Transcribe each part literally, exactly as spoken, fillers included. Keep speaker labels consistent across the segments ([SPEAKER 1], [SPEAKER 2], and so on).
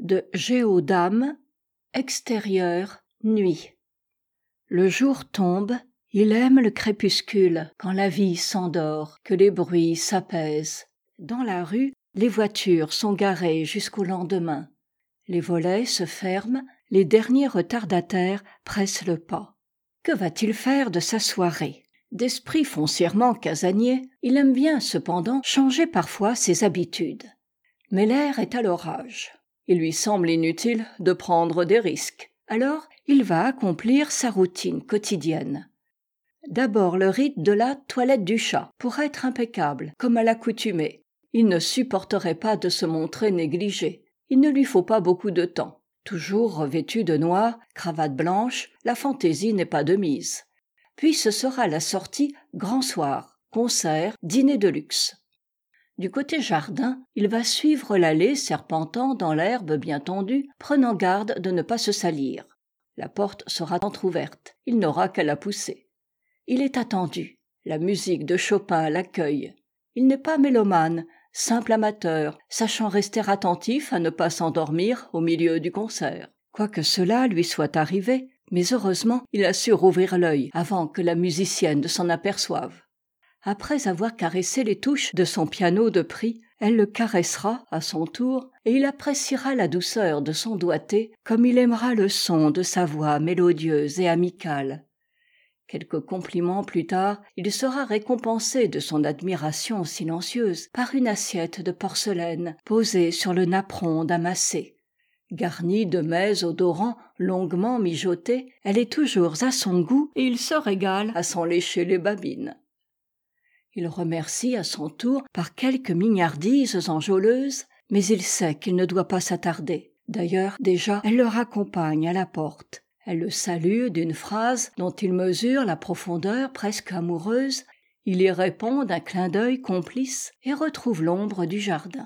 [SPEAKER 1] de Géodame, extérieur, nuit. Le jour tombe, il aime le crépuscule, quand la vie s'endort, que les bruits s'apaisent. Dans la rue, les voitures sont garées jusqu'au lendemain. Les volets se ferment, les derniers retardataires pressent le pas. Que va-t-il faire de sa soirée ? D'esprit foncièrement casanier, il aime bien cependant changer parfois ses habitudes. Mais l'air est à l'orage. Il lui semble inutile de prendre des risques. Alors, il va accomplir sa routine quotidienne. D'abord le rite de la toilette du chat, pour être impeccable, comme à l'accoutumée. Il ne supporterait pas de se montrer négligé. Il ne lui faut pas beaucoup de temps. Toujours revêtu de noir, cravate blanche, la fantaisie n'est pas de mise. Puis ce sera la sortie grand soir, concert, dîner de luxe. Du côté jardin, il va suivre l'allée serpentant dans l'herbe bien tendue, prenant garde de ne pas se salir. La porte sera entr'ouverte, il n'aura qu'à la pousser. Il est attendu, la musique de Chopin l'accueille. Il n'est pas mélomane, simple amateur, sachant rester attentif à ne pas s'endormir au milieu du concert. Quoique cela lui soit arrivé, mais heureusement il a su rouvrir l'œil avant que la musicienne ne s'en aperçoive. Après avoir caressé les touches de son piano de prix, elle le caressera à son tour et il appréciera la douceur de son doigté comme il aimera le son de sa voix mélodieuse et amicale. Quelques compliments plus tard, il sera récompensé de son admiration silencieuse par une assiette de porcelaine posée sur le napperon damassé. Garnie de mets odorants longuement mijotés, elle est toujours à son goût et il se régale à s'en lécher les babines. Il remercie à son tour par quelques mignardises enjôleuses, mais il sait qu'il ne doit pas s'attarder. D'ailleurs, déjà, elle le raccompagne à la porte. Elle le salue d'une phrase dont il mesure la profondeur presque amoureuse. Il y répond d'un clin d'œil complice et retrouve l'ombre du jardin.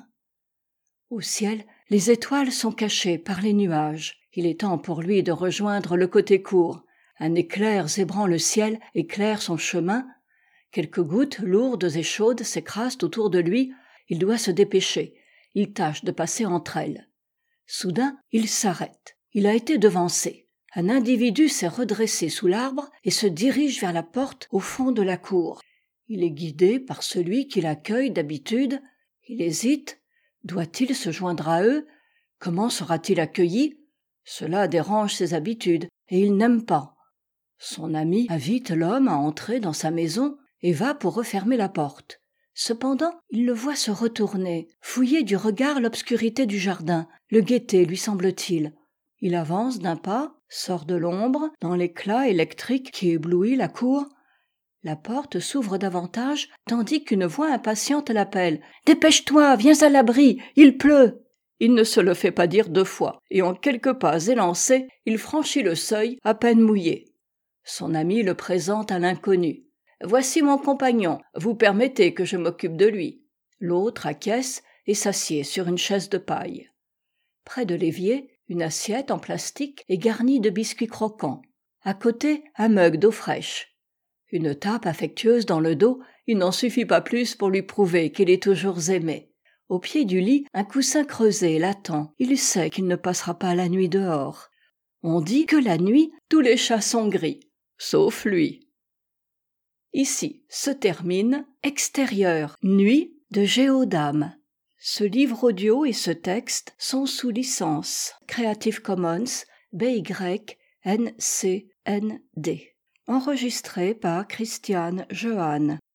[SPEAKER 1] Au ciel, les étoiles sont cachées par les nuages. Il est temps pour lui de rejoindre le côté court. Un éclair zébrant le ciel éclaire son chemin. Quelques gouttes lourdes et chaudes s'écrasent autour de lui. Il doit se dépêcher. Il tâche de passer entre elles. Soudain, il s'arrête. Il a été devancé. Un individu s'est redressé sous l'arbre et se dirige vers la porte au fond de la cour. Il est guidé par celui qui l'accueille d'habitude. Il hésite. Doit-il se joindre à eux ? Comment sera-t-il accueilli ? Cela dérange ses habitudes et il n'aime pas. Son ami invite l'homme à entrer dans sa maison et va pour refermer la porte. Cependant, il le voit se retourner, fouiller du regard l'obscurité du jardin, le guetter, lui semble-t-il. Il avance d'un pas, sort de l'ombre, dans l'éclat électrique qui éblouit la cour. La porte s'ouvre davantage, tandis qu'une voix impatiente l'appelle. « Dépêche-toi, viens à l'abri, il pleut !» Il ne se le fait pas dire deux fois, et en quelques pas élancés, il franchit le seuil, à peine mouillé. Son ami le présente à l'inconnu. « Voici mon compagnon, vous permettez que je m'occupe de lui. » L'autre acquiesce et s'assied sur une chaise de paille. Près de l'évier, une assiette en plastique est garnie de biscuits croquants. À côté, un mug d'eau fraîche. Une tape affectueuse dans le dos, il n'en suffit pas plus pour lui prouver qu'il est toujours aimé. Au pied du lit, un coussin creusé l'attend. Il sait qu'il ne passera pas la nuit dehors. On dit que la nuit, tous les chats sont gris, sauf lui. Ici se termine Extérieur, nuit de Géodame. Ce livre audio et ce texte sont sous licence Creative Commons B Y N C N D. Enregistré par Christiane Jeanne.